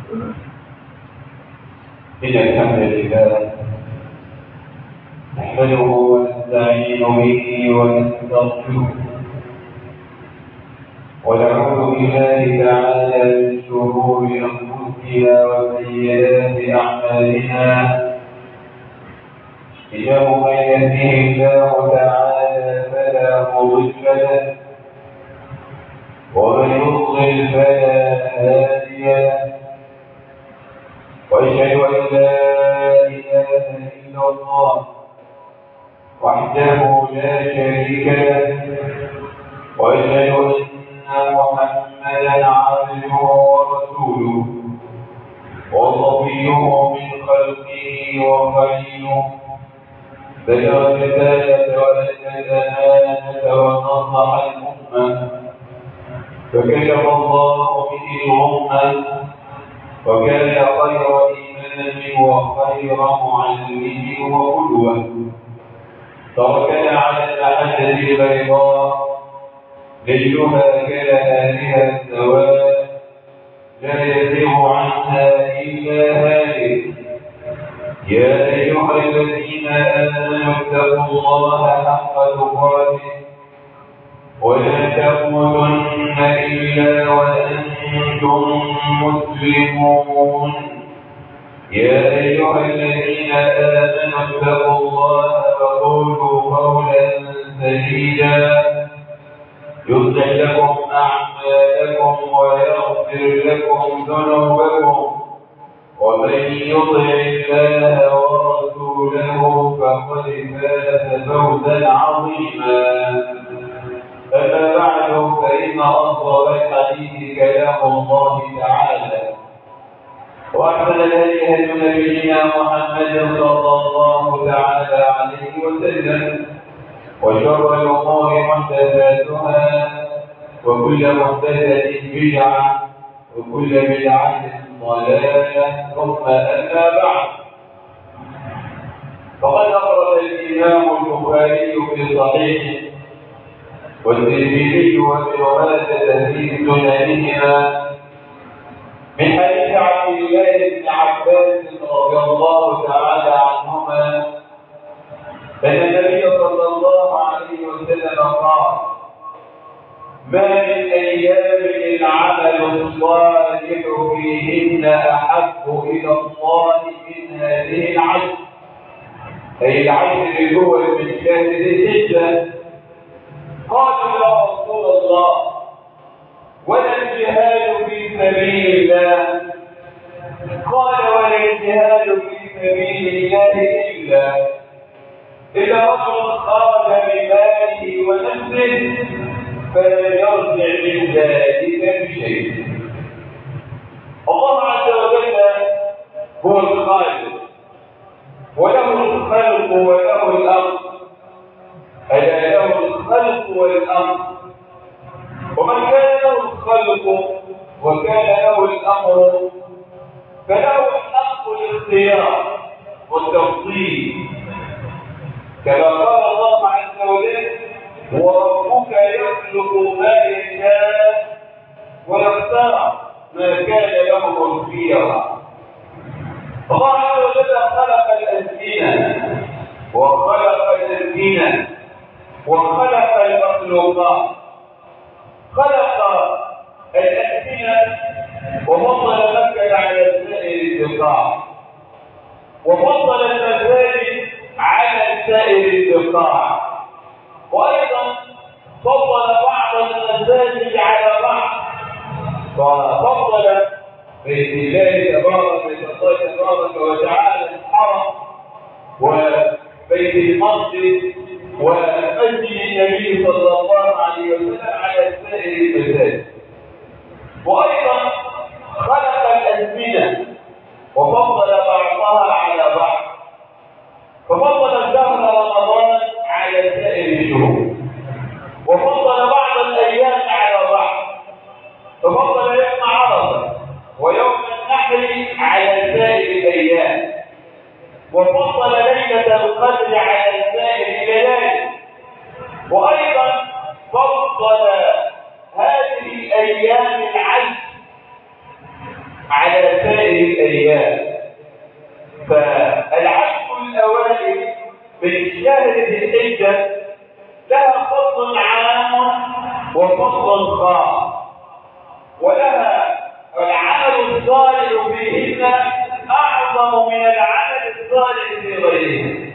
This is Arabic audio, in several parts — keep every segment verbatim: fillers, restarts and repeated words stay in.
إن الحمد لله نحمده ونستعين به ونستغفره ونعوذ بالله تعالى من شرور أنفسنا وسيئات أعمالنا إنه من يهده الله تعالى فلا مضل له ومن يضلل فلا هادي له وأشهد أن لا إله إلا الله وحده لا شريك له وأشهد أن محمدا عبده ورسوله وصفيه من خلقه وخليله بلغ الرسالة وأدى الأمانة ونصح الأمة فكشف الله به الغمة وكان خير إمام وخير معلم وقدوة تركنا على المحجة البيضاء ليلها كنهارها سواء لا يزيغ عنها إلا هالك يا أيها الذين آمنوا اتقوا الله حق تقاته ولا تموتن إلا وأنتم مسلمون يا أيها الذين آمنوا اتقوا الله وقولوا قولا سديدا يصلح لكم أعمالكم ويغفر لكم ذنوبكم ومن يطع الله ورسوله فقد فاز فوزا عظيما أما بعد فإن أصدق الحديث كلام الله تعالى وأحسن الهدي هدي نبينا محمد صلى الله تعالى عليه وسلم وشر الأمور محدثاتها وكل محدثة بدعة وكل بدعة ضلالة ثم أما بعد فقد أخرج الإمام البخاري في صحيحه والترمذي وابن ماجه في سننهما من حديث عبد الله بن عباس رضي الله تعالى عنهما أن النبي صلى الله عليه وسلم قال: ما من أيام العمل الصالح فيهن أحب إلى الله من هذه العشر، أي العشر الأول من شهر ذي الحجة. قالوا يا رسول الله ولا الجهاد في سبيل الله؟ قال: ولا الجهاد في سبيل الله إلا إلا رجل خرج بماله ونفسه فلم يرجع من ذلك بشيء. الله عز وجل هو الخالق وله الخلق وله الأمر، ألا له الخلق والأمر، ومن كان له الخلق وكان له الأمر فله حق الاختيار والتفضيل، كما قال الله عز وجل: وربك يخلق ما يشاء ويختار ما كان لهم الخيرة. الله عز وجل خلق الأزمنة وخلق الأزمنة وخلق المخلوقات، خلق الأزمنة وفضل مكة على سائر البقاع، وفضل المساجد على سائر البقاع، وأيضا فضل بعض المساجد على بعض، ففضل بيت الله تبارك تبارك وتعالى الحرم وبيت المقدس ومسجد النبي صلى الله عليه وسلم على سائر المساجد، وأيضا خلق الأزمنة وفضل بعضها على بعض، ففضل شهر رمضان على سائر الشهور، وفضل بعض الأيام على بعض، ففضل يوم عرفة ويوم النحر على سائر الأيام، وفضل ليلة القدر على سائر الليالي، وأيضا فضل هذه الأيام العشر على سائر هذه الأيام. فالعشر الأوائل من شهر ذي الحجة لها فضل عام وفضل خاص، ولها العمل الصالح فيهن أعظم من العمل الصالح في غيرهن.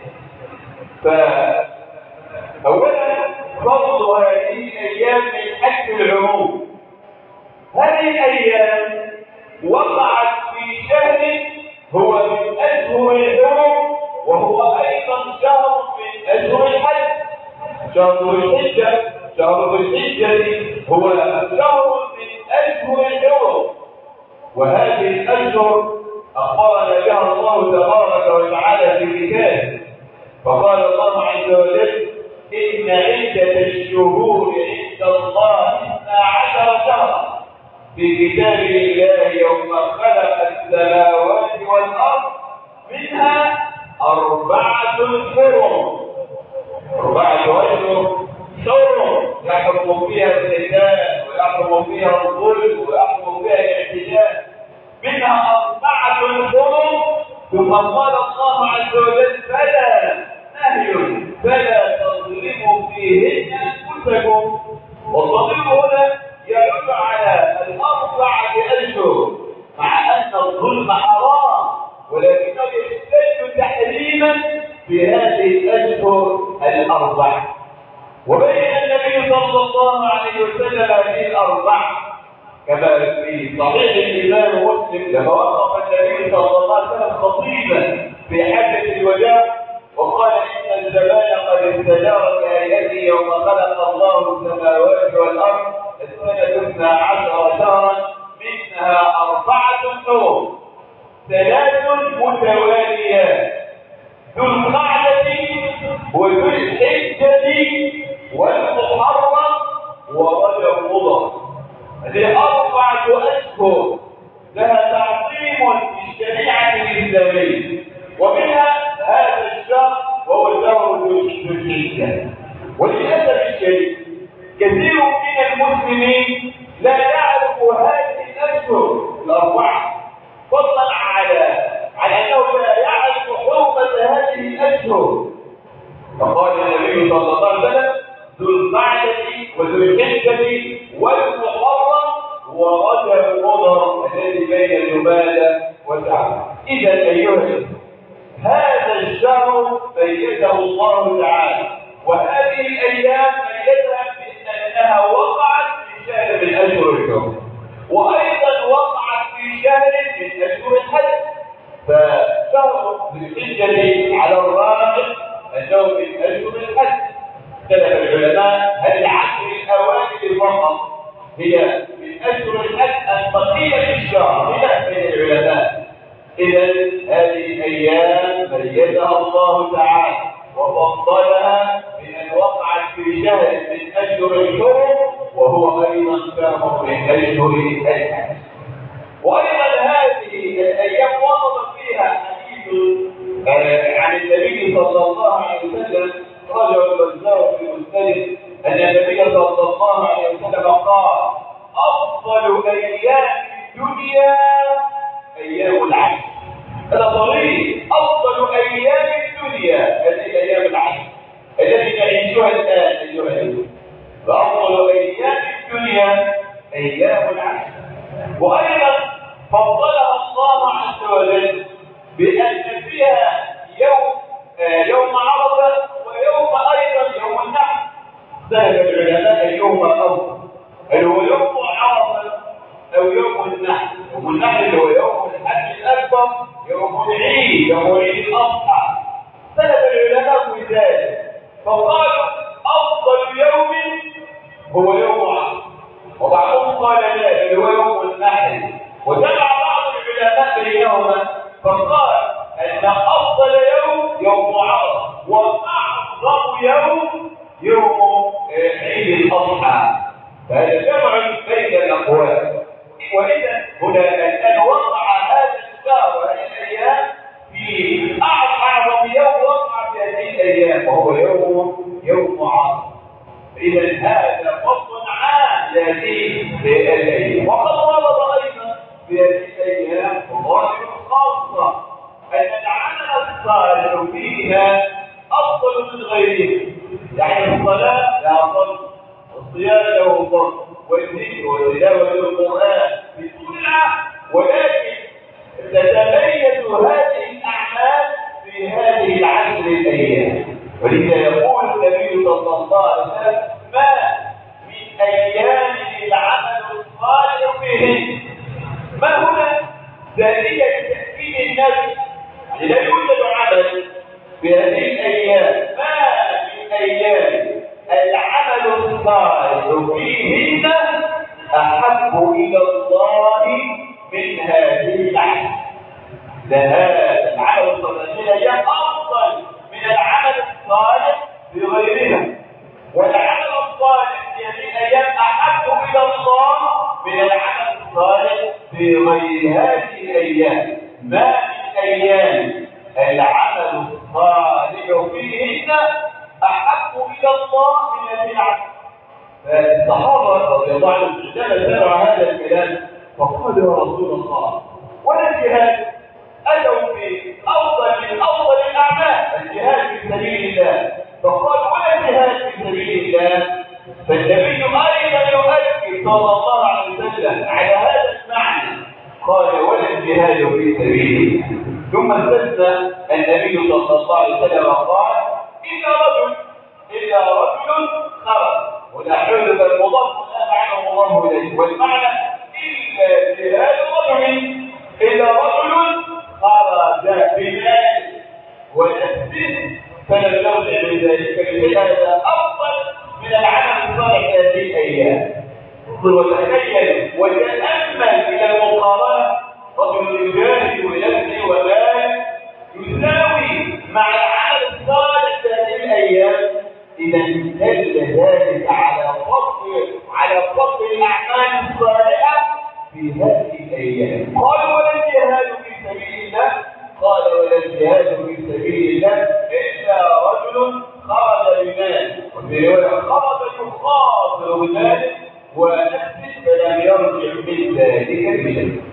فأولا فضل هذه الأيام من حيث العموم. هذه الأيام وقعت في شهر هو من أشهر الحرم، وهو أيضا شهر من أشهر الحج. شهر الحجة شهر الحجة هو شهر من أشهر الحرم، وهذه الأشهر أخبرنا بها الله تبارك وتعالى في كتابه. فقال الله عز وجل: إن عدة الشهور عند الله اثنا عشر شهرا في كتاب الله يوم خلق السماوات والأرض منها أربعة حرم. أربعة أشهر حرم يحكم فيها القتال ويحكم فيها الظلم ويحكم فيها الاعتداء، منها أربعة حرم. ثم قال الله عز وجل: فلا نهي فلا تظلموا فيهن أنفسكم. والضمير هنا يدل على الأربعة أشهر، مع أن الظلم حرام، ولكنه يحتاج تحريما في هذه الأشهر الأربع. وبين النبي صلى الله عليه وسلم هذه الأربع كما في صحيح الإمام مسلم لما وقف النبي صلى الله عليه وسلم خطيبا في حجة الوداع وقال: إن الزمان قد استدار كهيئته يوم خلق الله السماوات والأرض السنة اثنا عشر شهرا منها أربعة حرم ثلاث متواليات: ذو القعدة وذو الحجة والمحرم ورجب مضر. هذه أربعة أشهر لها تعظيم في الشريعة الإسلامية، ومنها هذا الشهر وهو شهر ذو الحجة. وللأسف الشديد كثير من المسلمين لا يعرف هذه الأشهر الأربعة، فضلا على على أنه لا يعرف حرمة هذه الأشهر. فقال النبي صلى الله عليه وسلم: ذو القعدة وذو الحجة والمحرم ورجب مضر الذي بين جمادى وشعبان. إذا أيها هذا الشهر ميزه الله تعالى، وهذه الأيام ميزها بأنها وقعت في شهر من أشهر الحرم، وأيضا وقعت في شهر من أشهر الحج. فشهر ذي الحجة على الراجح أنه من أشهر الحج. اختلف العلماء هل العشر الأوائل فقط هي من أشهر الحج أم بقية الشهر؟ خلاف بين العلماء. إذا هذه الأيام ميزها الله تعالى وفضلها بأن وقعت في شهر من أشهر الحرم، وهو أيضا شهر من أشهر الحج. وأيضا هذه الأيام ورد فيها حديث عن النبي صلى الله عليه وسلم رجل البزار في مسند أن النبي صلى الله عليه وسلم قال: أفضل أيام الدنيا أيام العشر. هذا طريق أفضل أيام الدنيا هذه أيام العشر التي نعيشها الآن أيها الأخوة. فأفضل أيام الدنيا أيام العشر. وأيضا فضلها الله عز وجل بأن فيها يوم آه يوم عرفة ويوم أيضا يوم النحر. ذهب العلماء أيهما أفضل، هل هو يوم عرفة أو يوم النحر؟ يوم النحر هو يوم الحج الأكبر، يوم العيد، يوم عيد الأضحى. ذهب العلماء في ذلك فقالوا أفضل يوم هو يوم عرفة، وبعضهم قال لا بل هو يوم النحر. وجمع بعض العلماء بينهما فقال أن أفضل يوم يوم عرفة، وأعظم يوم يوم عيد الأضحى. فهذا جمع بين الأقوال. وإذا هنا الآن وقع هذا الشهر وهذه الأيام في أعظم يوم وقع في هذه الأيام، وهو يوم يوم عرفة. إذا هذا فضل عام لهذه الأيام. وقد ورد أيضا في هذه الأيام وظاهر العمل فيها أفضل من غيرها. يعني الصلاة لها فضل، والصيام له فضل، والذكر وتلاوة القرآن في كلها، ولكن تتميز هذه الأعمال في هذه العشر الأيام. ولذا يقول النبي صلى الله عليه وسلم: ما من أيام العمل الصالح فيهن. ما هنا ذلك لتأكيد النبي، يعني لا يوجد عمل في هذه الأيام ما من أيام العمل الصالح فيهن أحب إلى الله من هذه العمل. لهذا العمل الصالح في الأيام أفضل من العمل الصالح في غيرها، والعمل الصالح في هذه الأيام أحب إلى الله من العمل الصالح في غير هذه الأيام. ما من أيام العمل الصالح فيهن أحب إلى الله من هذه العمل. فالصحابة رضي الله عنهم عندما سمعوا هذا الكلام فقالوا: يا رسول الله، ولا الجهاد؟ أتوا بأفضل من أفضل الأعمال، الجهاد في سبيل الله. فقال: ولا الجهاد في سبيل الله؟ فالنبي أيضا يؤكد صلى الله عليه وسلم على هذا المعنى، قال: ولا الجهاد في سبيله. ثم استثنى النبي صلى الله عليه وسلم وقال: إلا رجل إلا رجل خرج. ولا حلف المضاف لا معنى الله إليه، والمعنى إلا جهاد رجل إلا رجل خرج بمال ونفسه فلم يرجع من ذلك بهذا أفضل من العمل الصالح هذه الأيام. وتخيل وتأمل إلى المقارنة، رجل يجاهد بنفسه ومال يساوي مع العمل الصالح هذه الأيام. إذا دل ذلك على فضل على فضل الأعمال الصالحة في هذه الأيام. قال: ولا الجهاد في سبيل الله؟ قال: ولا الجهاد في سبيل الله إلا رجل خرج بمال، وفي رواية خرج يخاطر بماله ونفسه فلم يرجع من ذلك بشيء.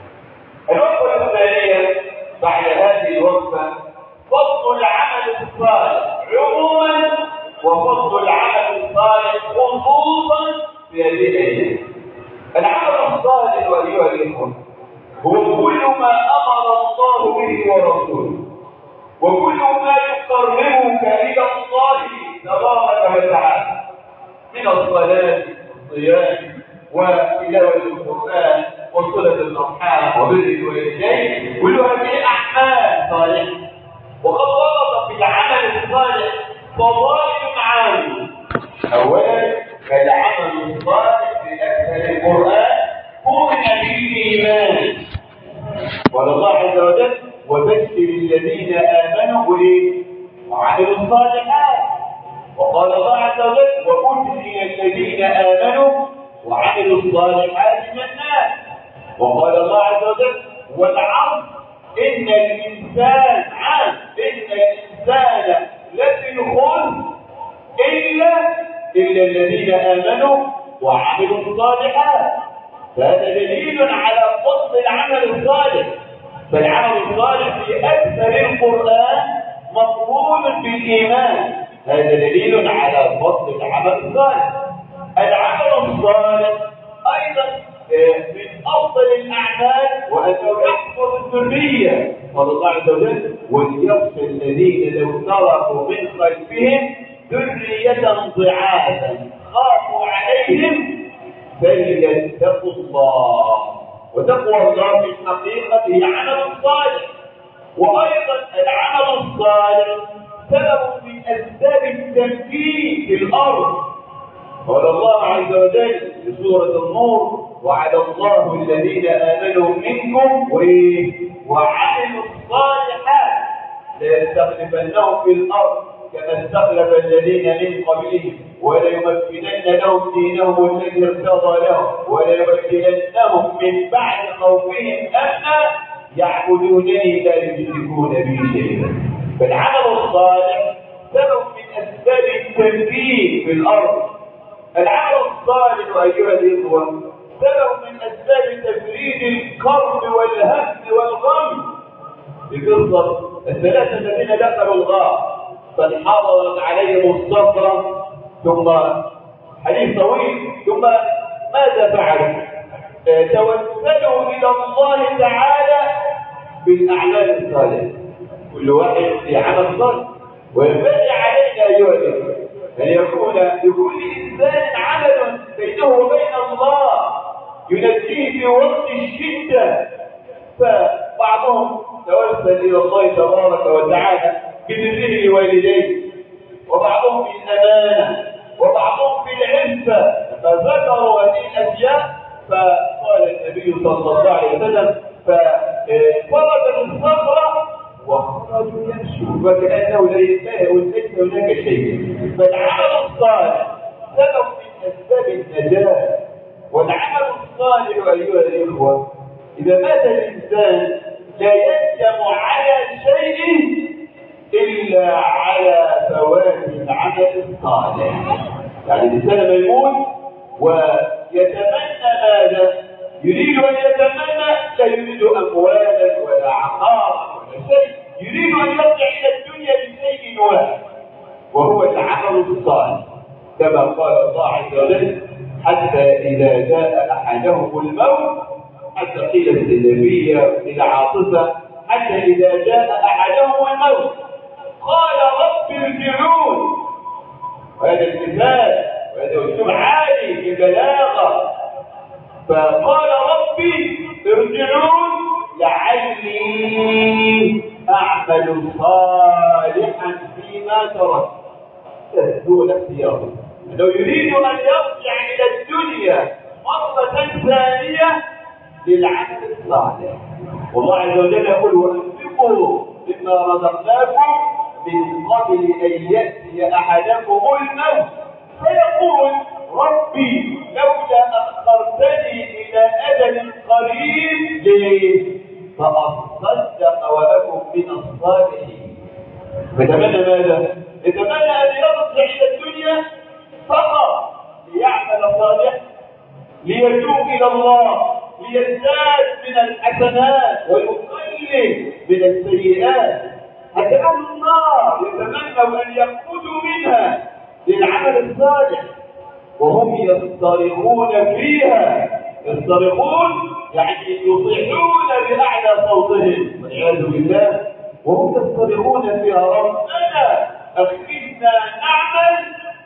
الوقفة الثانية بعد هذه الوقفة فضل العمل الصالح عموما وفضل العمل الصالح خصوصا في هذه الأيام. العمل الصالح أيها الإخوة هو كل ما أمر الله به ورسوله، وكل ما يقربك إلى الله تبارك وتعالى من الصلاة والصيام وتلاوة القرآن وصلة الأرحام وبر الوالدين، كل هذه أعمال صالحة. وقد ورد في العمل الصالح فضائل عامة. أولا العمل الصالح في أكثر القرآن قرن بالإيمان، قال الله عز وجل: وبشر الذين آمنوا وعملوا الصالحات. وقال الله عز وجل: وأدخل الذين آمنوا وعملوا الصالحات جنات. وقال الله عز وجل: والعصر إن الإنسان عام إن الإنسان لفي خسر إلا إلا الذين آمنوا وعملوا الصالحات. فهذا دليل على فضل العمل الصالح. فالعمل الصالح في أكثر القرآن مقرون بالإيمان، هذا دليل على فضل العمل الصالح. العمل الصالح أيضا من أفضل الأعمال وأنه يحفظ الذرية. قال الله عز وجل: وليخشى الذين لو تركوا من خلفهم ذرية ضعافا خافوا عليهم فليتقوا الله. وتقوى الله في الحقيقة هي عمل صالح. وأيضا العمل الصالح سبب من أسباب التمكين في الأرض. قال الله عز وجل في سورة النور: وعد الله الذين آمنوا منكم وعملوا الصالحات ليستخلفنهم في الأرض كما استخلف الذين من قبلهم وليمكنن لهم دينهم الذي ارتضى لهم وليبدلنهم من بعد خوفهم أمنا يعبدونني لا يشركون بي شيئا. فالعمل الصالح سبب من أسباب التمكين في الأرض. العمل الصالح أيها الإخوة سبب من أسباب تفريج الكرب والهم والغم. بقصة الثلاثة الذين دخلوا الغار فانحضرت عليهم الصخرة، ثم حديث طويل، ثم ماذا فعلوا؟ توسلوا إلى الله تعالى بالأعمال الصالحة، كل واحد في عمل صالح. وينبغي علينا أيها الإخوة أن يكون لكل إنسان عمل بينه وبين الله ينجيه في وقت الشدة. فبعضهم توسل إلى الله تبارك وتعالى ببره لوالديه، وبعضهم بالأمانة، وبعضهم بالعفة، فذكروا هذه الأشياء. فقال النبي صلى الله عليه وسلم ففرجت الصخرة وخرجوا يمشوا وكأنه ليس هناك شيء. فالعمل الصالح سبب من أسباب النجاة. والعمل الصالح أيها الإخوة إذا مات الإنسان لا يندم على شيء إلا على فوات العمل الصالح. يعني الإنسان لما يموت ويتمنى ماذا؟ يريد أن يتمنى، لا يريد أموالا ولا عقار ولا شيء، يريد أن يرجع إلى الدنيا بشيء واحد وهو العمل الصالح، كما قال الله عز وجل: حتى إذا جاء أحدهم الموت، حتى قيل السلبية إلى عاطفة، حتى إذا جاء أحدهم الموت قال رب ارجعون. وهذا المثال وهذا أسلوب عالي في البلاغة. فقال ربي ارجعون لعلي أعمل صالحا فيما تركت. هو الاختيار، لو يريد أن يرجع إلى الدنيا مرة ثانية للعمل الصالح. والله عز وجل يقول: وأنفقوا مما رزقناكم من قبل أن يأتي أحدكم الموت فيقول ربي لولا أخرتني إلى أجل قريب ليه؟ فأصدق وأكن من الصالحين. فتمنى ماذا؟ يتمنى أن يرجع إلى الدنيا فقط ليعمل صالحا، ليتوب إلى الله، ليزداد من الحسنات ويقلل من السيئات. حتى أهل النار يتمنوا أن يخرجوا منها للعمل الصالح وهم يصطرخون فيها. يصطرخون يعني يصيحون بأعلى صوتهم والعياذ بالله، وهم يصطرخون فيها: ربنا أخرجنا نعمل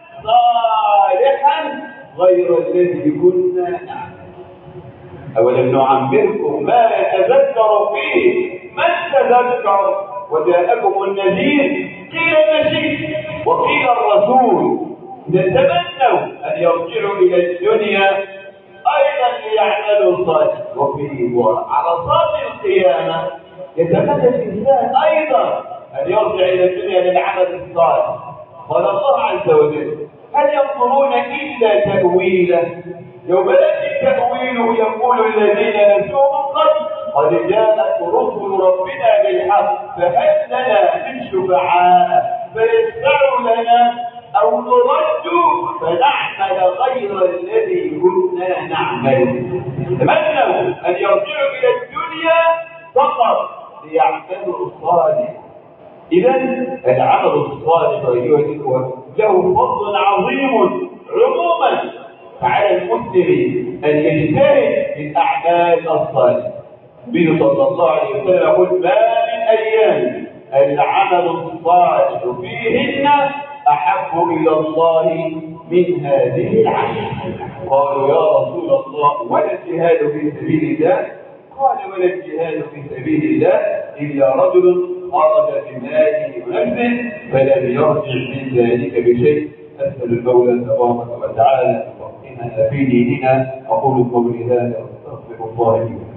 صالحا غير الذي كنا نعمل. أولم نعمركم ما يتذكر فيه من تذكر وجاءكم النذير؟ قيل المشيء وقيل الرسول. إذا تمنوا أن يرجعوا إلى الدنيا أيضا ليعملوا صالحا، وفي عرصات القيامة يتمنى الإنسان أيضا أن يرجع إلى الدنيا للعمل الصالح. قال الله عز وجل: هل ينظرون إلا تأويله يوم يأتي تأويله يقول الذين نسوه من قبل قد جاءت رسل ربنا بالحق فهل لنا من شفعاء فيشفعوا لنا أو نرد فنعمل غير الذي كنا نعمل. تمنوا أن يرجعوا إلى الدنيا فقط ليعملوا الصالح. إذا العمل الصالح أيها الإخوة له فضل عظيم عموما على المسلم أن يجتهد في الأعمال الصالحة. النبي صلى الله عليه وسلم يقول: ما من أيام العمل الصالح فيهن أحب إلى الله من هذه العشر. قالوا: يا رسول الله ولا الجهاد في سبيل الله؟ قال: ولا الجهاد في سبيل الله إلا رجل خرج بماله ونفسه فلم يرجع من ذلك بشيء. أسأل المولى تبارك وتعالى أن يفقهنا في ديننا. أقول قولي هذا وأستغفر الله لي ولكم.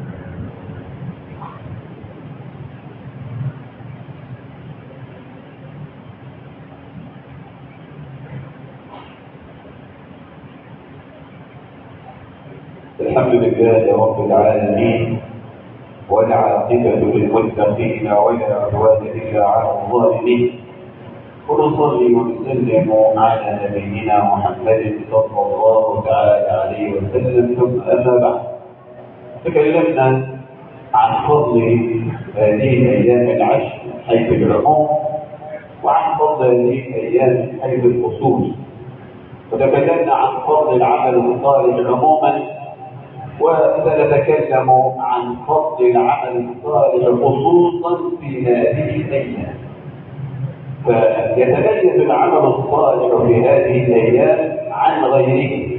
الحمد لله رب العالمين، والعاقبة للمتقين ولا عدوان إلا على الظالمين، ونصلي ونسلم على نبينا محمد صلى الله تعالى عليه وسلم. ثم أما بعد، تكلمنا عن فضل هذه الأيام العشر حيث العموم وعن فضل هذه الأيام من حيث الخصوص. وتكلمنا عن فضل العمل الصالح عموما، وسنتكلم عن فضل العمل الصالح خصوصا في هذه الأيام. فيتميز العمل الصالح في هذه الأيام عن غيره،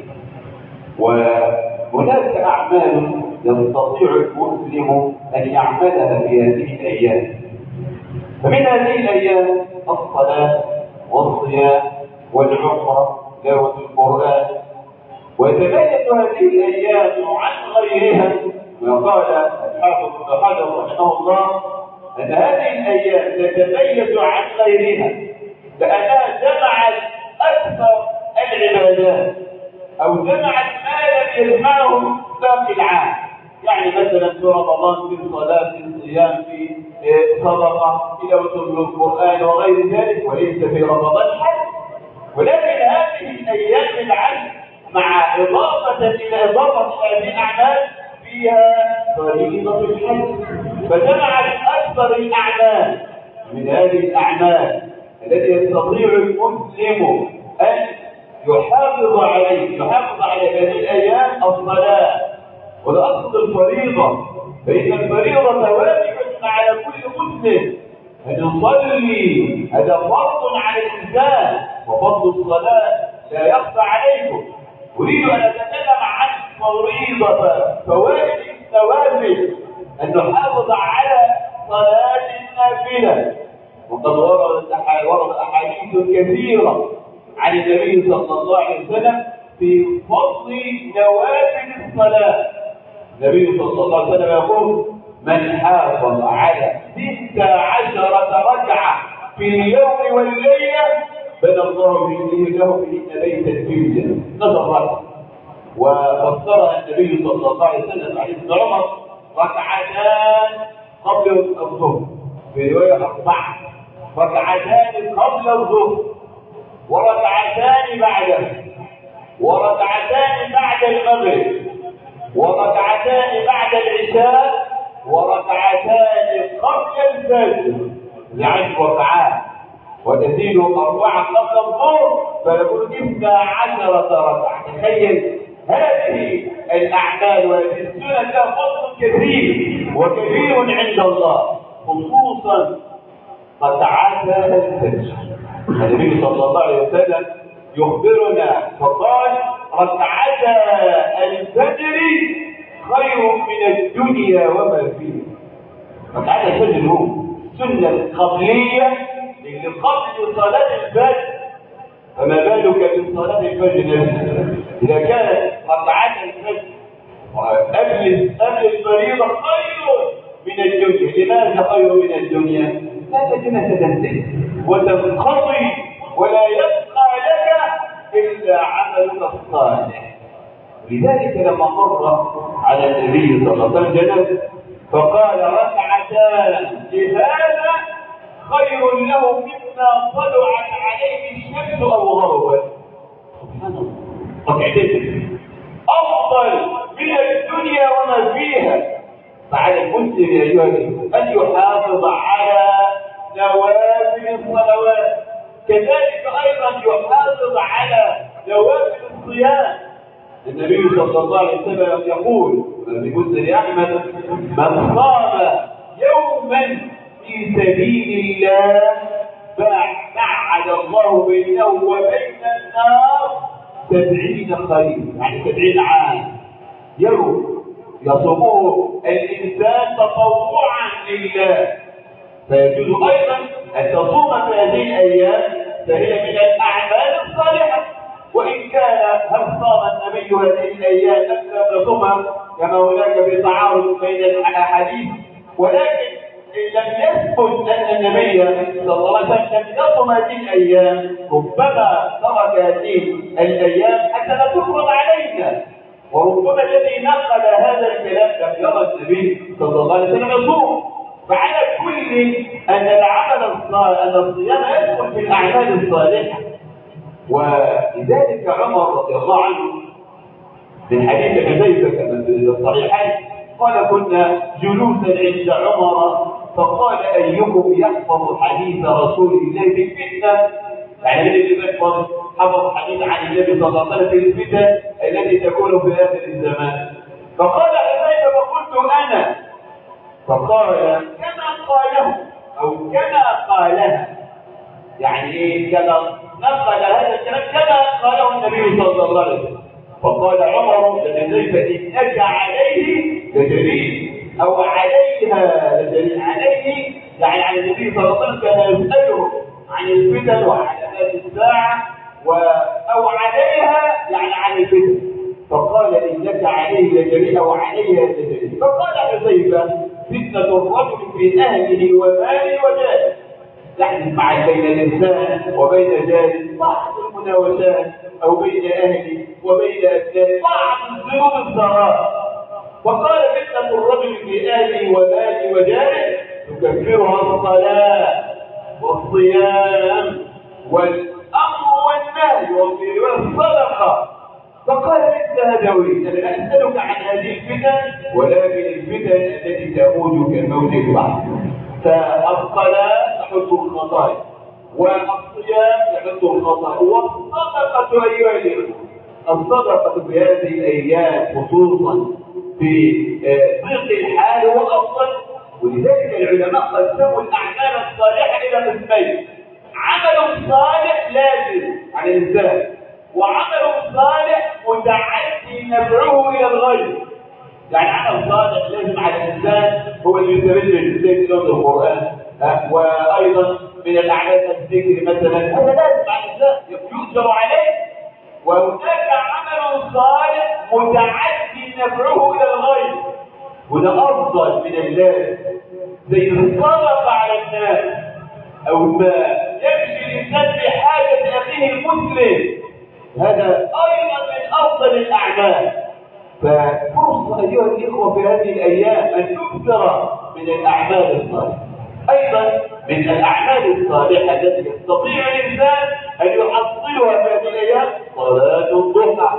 وهناك أعمال يستطيع المسلم أن يعملها في هذه الأيام. فمن هذه الأيام الصلاة والصيام والعمرة تلاوة القرآن. ويتميز هذه الأيام عن غيرها، وقال الحافظ ابن حجر رحمه الله أن هذه الأيام تتميز عن غيرها لأنها جمعت أكثر العبادات، أو جمعت ما لم يجمعه باقي العام. يعني مثلا في رمضان في صلاة، في صيام، في صدقة، تلاوة القرآن وغير ذلك، وليس في رمضان حج. ولكن هذه الأيام العشر مع إضافة إلى إضافة هذه الأعمال فيها فريضة الحج، فجمعت أكثر الأعمال. من هذه الأعمال التي يستطيع المسلم أن يحافظ عليه يحافظ على هذه الأيام الصلاة، وده أصل الفريضة. فإن الفريضة واجبة على كل مسلم أن يصلي، هذا فرض على الإنسان، وفضل الصلاة لا يخفى عليكم. أريد أن أتكلم عن فريضة فوائد النوافل، أن نحافظ على صلاة النافلة. وقد ورد أحاديث كثيرة عن النبي صلى الله عليه وسلم في فضل نوافل الصلاة. النبي صلى الله عليه وسلم يقول: من حافظ على ست عشرة ركعة في اليوم والليلة بنى الله به له بهن بيتا في الجنة. نظر ركعة، وفسرها النبي صلى الله عليه وسلم عن ابن عمر: ركعتان قبل الظهر، في رواية أربعة، ركعتان قبل الظهر، وركعتان بعده، وركعتان بعد المغرب، وركعتان بعد العشاء، وركعتان قبل الفجر، لعشر ركعات، وتزيد أربعة قبل الظهر فيكون اثنتا عشرة ركعة. تخيل هذه الأعمال وهذه السنن لها فضل كثير وكبير عند الله، خصوصا ركعتا الفجر. النبي صلى الله عليه وسلم يخبرنا فقال: ركعتا الفجر خير من الدنيا وما فيها. ركعتا الفجر هو سنة قبلية اللي قبل صلاة الفجر، فما بالك بصلاة الفجر نفسها؟ إذا كانت ركعتا الفجر قبل قبل الفريضة خير من الدنيا. لماذا خير من الدنيا؟ لا الدنيا ستنتهي وتنقضي ولا يبقى لك إلا عملك الصالح. لذلك لما مر على النبي صلى الله عليه وسلم فقال: ركعتان لهذا خير له مما طلعت عليه الشمس أو غربت. سبحان الله، ركعتين أفضل من الدنيا وما فيها. فعلى المسلم يا أيها الإخوة أن يحافظ على نوافل الصلوات، كذلك أيضا يحافظ على نوافل الصيام. النبي صلى الله عليه وسلم يقول في مسند أحمد: من صام يوما في سبيل الله بعد الله بينه وبين النار سبعين خريف، يعني سبعين عام، يوم يصومه الإنسان تطوعا لله. فيجوز أيضا أن تصوم في هذه الأيام، فهي من الأعمال الصالحة. وإن كان هل صام النبي هذه الأيام أم لم يصومها كما هناك في تعارض بين الأحاديث، ولكن إن لم يثبت أن النبي صلى الله عليه وسلم لم يصم هذه الأيام ربما ترك هذه الأيام حتى لا تفرض علينا، وربما الذي نقل هذا الكلام لم يرى النبي صلى الله عليه وسلم يصوم. فعلى كل أن العمل الصالح أن الصيام يدخل في الأعمال الصالحة. ولذلك عمر رضي الله عنه من حديث حذيفة كما في الصحيحين قال: كنا جلوسا عند عمر فقال أيكم يحفظ حديث رسول الله في الفتنة؟ يعني من اللي بيحفظ حفظ حديث عن النبي صلى الله عليه وسلم في الفتنة التي تكون في آخر الزمان. فقال حذيفة فقلت أنا. فقال كما قاله أو كما قالها، يعني إيه كما نقل هذا الكلام كما قاله النبي صلى الله عليه وسلم. فقال عمر لحذيفة إنك عليه لدليل أو عليها لدليل. عليه يعني على النبي صلى الله عليه وسلم كان يسأله عن الفتن وعلامات الساعة و... أو عليها يعني عن الفتن. فقال إنك عليه لدليل أو عليها لدليل. فقال حذيفة فتنة الرجل في أهله وماله وجاهه، يحدث مع بين الإنسان وبين جاره بعض المناوشات أو بين أهله وبين أبنائه بعض الذنوب الصغار. وقال فتنة الرجل في أهله وماله وجاره تكفرها الصلاة والصيام والأمر والنهي والصدقة. فقال مثل هذا أريد أنا لا أسألك عن هذه الفتن ولكن الفتن التي تموج كموج البحر. فالصلاة تحط الخطايا والصيام يحط الخطايا والصدقة أيها الإخوة. الصدقة في هذه الأيام خصوصا في ضيق الحال هو أفضل. ولذلك العلماء قسموا الأعمال الصالحة إلى قسمين: عمل صالح لازم على الإنسان وعمل صالح متعدي نفعه إلى الغير. يعني عمل صالح لازم على الإنسان هو اللي يستفيد من زي تلاوة القرآن وأيضا من الأعمال الذكر مثلا، هذا لازم على الإنسان يؤجر عليه. وهناك عمل صالح متعدي نفعه إلى الغير وده أفضل من اللازم، زي الصدقة على الناس أو ما يمشي الإنسان بحاجة أخيه المسلم، هذا أيضا من أفضل الأعمال. ففرصة أيها الإخوة في هذه الأيام أن نكثر من الأعمال الصالحة. أيضا من الأعمال الصالحة التي يستطيع الإنسان أن يحصلها في هذه الأيام صلاة الضحى،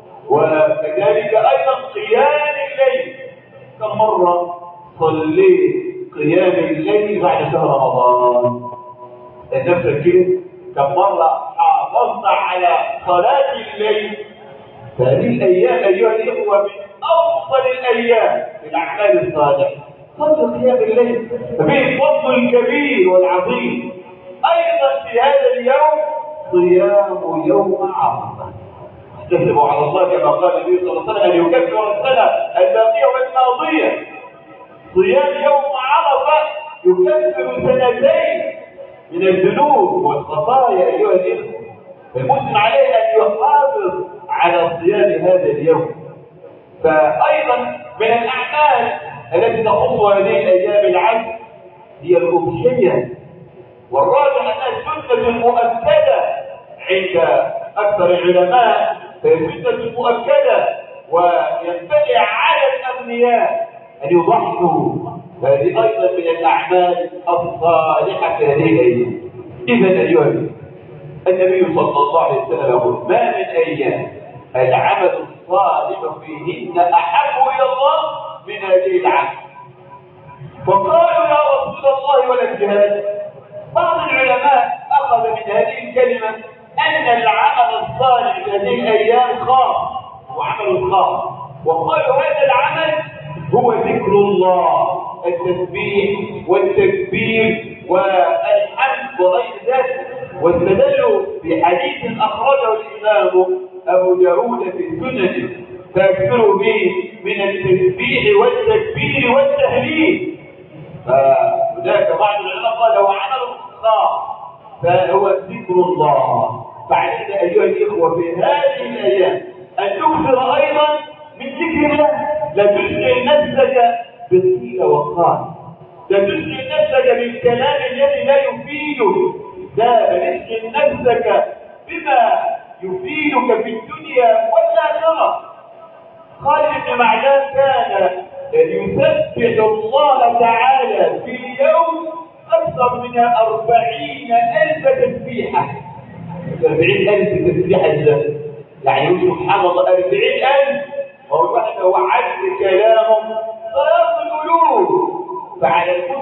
وكذلك أيضا قيام الليل. كم مرة صليت قيام الليل بعد شهر رمضان؟ نفسك كده كم مرة حافظت على صلاة الليل؟ فهذه الأيام أيها الإخوة من أفضل الأيام في الأعمال الصالحة. صلوا قيام الليل فيه الفضل الكبير والعظيم. أيضا في هذا اليوم صيام يوم عرفة، احتسبوا على الله كما قال النبي صلى الله عليه وسلم أن يكفر السنة الباقية والماضية. صيام يوم عرفة يكفر سنتين من الذنوب والخطايا أيها الإخوة. فالمسلم عليه أن يحافظ على صيام هذا اليوم. فأيضا من الأعمال التي تخص هذه الأيام العشر هي الأضحية، والراجح أنها السنة المؤكدة عند أكثر العلماء، فهي السنة المؤكدة وينبغي على الأغنياء أن يضحوا. فهذه أيضا من الأعمال الصالحة في هذه الأيام. إذا أيها النبي صلى الله عليه وسلم يقول: ما من أيام العمل الصالح فيهن أحب إلى الله من هذه العشر. فقالوا: يا رسول الله ولا الجهاد؟ بعض العلماء أخذ من هذه الكلمة أن العمل الصالح في هذه الأيام خاص، هو عمل خاص، وقالوا هذا العمل هو ذكر الله، التسبيح والتكبير والحمد وغير ذلك. واستدلوا بحديث أخرجه الإمام أبو داود في السنن فاكثروا به من التسبيح والتكبير والتهليل. فهناك بعض العلماء قال هو عمل خاص فهو ذكر الله. فعلينا أيها الإخوة في هذه الأيام أن نكثر أيضا من ذكر الله. لا تشغل نفسك بالقيل والقال، لا تشغل نفسك بالكلام الذي لا يفيدك، لا بل اشغل نفسك بما يفيدك في الدنيا والآخرة. خالد بن معدان كان يسبح الله تعالى في اليوم أكثر من أربعين ألف تسبيحة. أربعين ألف تسبيحة ازاي؟ يعني سبحان الله أربعين ألف وهو واحد هو عد كلامه صلاة القلوب. فعلى المسلم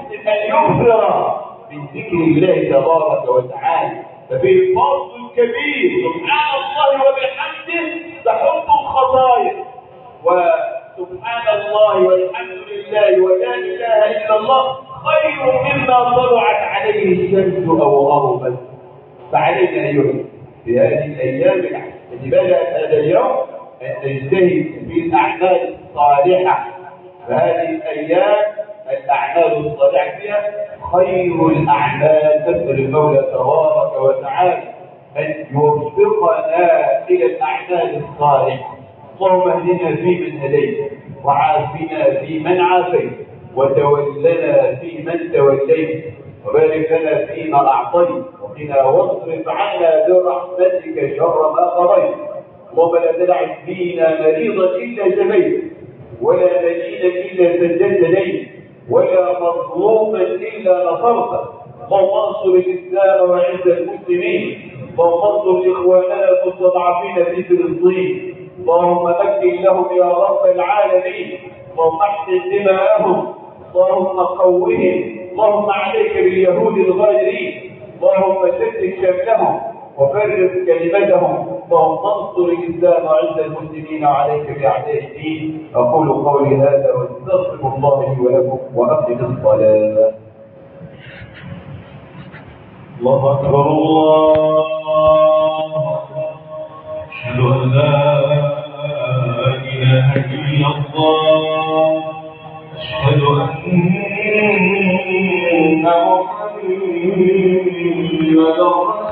المسلم أن يكثر من ذكر الله تبارك وتعالى. ففي الفضل الكبير سبحان الله وبحمده تحط الخطايا، وسبحان الله والحمد لله ولا إله إلا الله خير مما طلعت عليه الشمس أو غربت. فعلينا أيها في هذه الأيام التي بدأت هذا اليوم أن نجتهد في الأعمال الصالحة. فهذه الأيام الأعمال الصالحة فيها خير الأعمال. نسأل المولى تبارك وتعالى أن يوفقنا إلى الأعمال الصالحة. اللهم اهدنا فيمن هديت، وعافنا فيمن عافيت، وتولنا فيمن توليت، وبارك لنا فيما أعطيت، وقنا واصرف عنا برحمتك شر ما قضيت. اللهم لا تدع فينا مريضا إلا شفيت، ولا دليلا إلا سددت ليه، ولا مظلوما إلا نصرته. اللهم انصر الإسلام وعز المسلمين. اللهم انصر إخواننا المستضعفين في فلسطين. اللهم مكن لهم يا رب العالمين. اللهم احسن دماءهم. اللهم قوهم. اللهم عليك باليهود الغادرين. اللهم شتت شملهم وفرق كلمتهم. اللهم انصر الاسلام وعز المسلمين وعليك باعداء الدين. اقول قولي هذا واستغفر الله لي ولكم واقم الصلاه. الله اكبر الله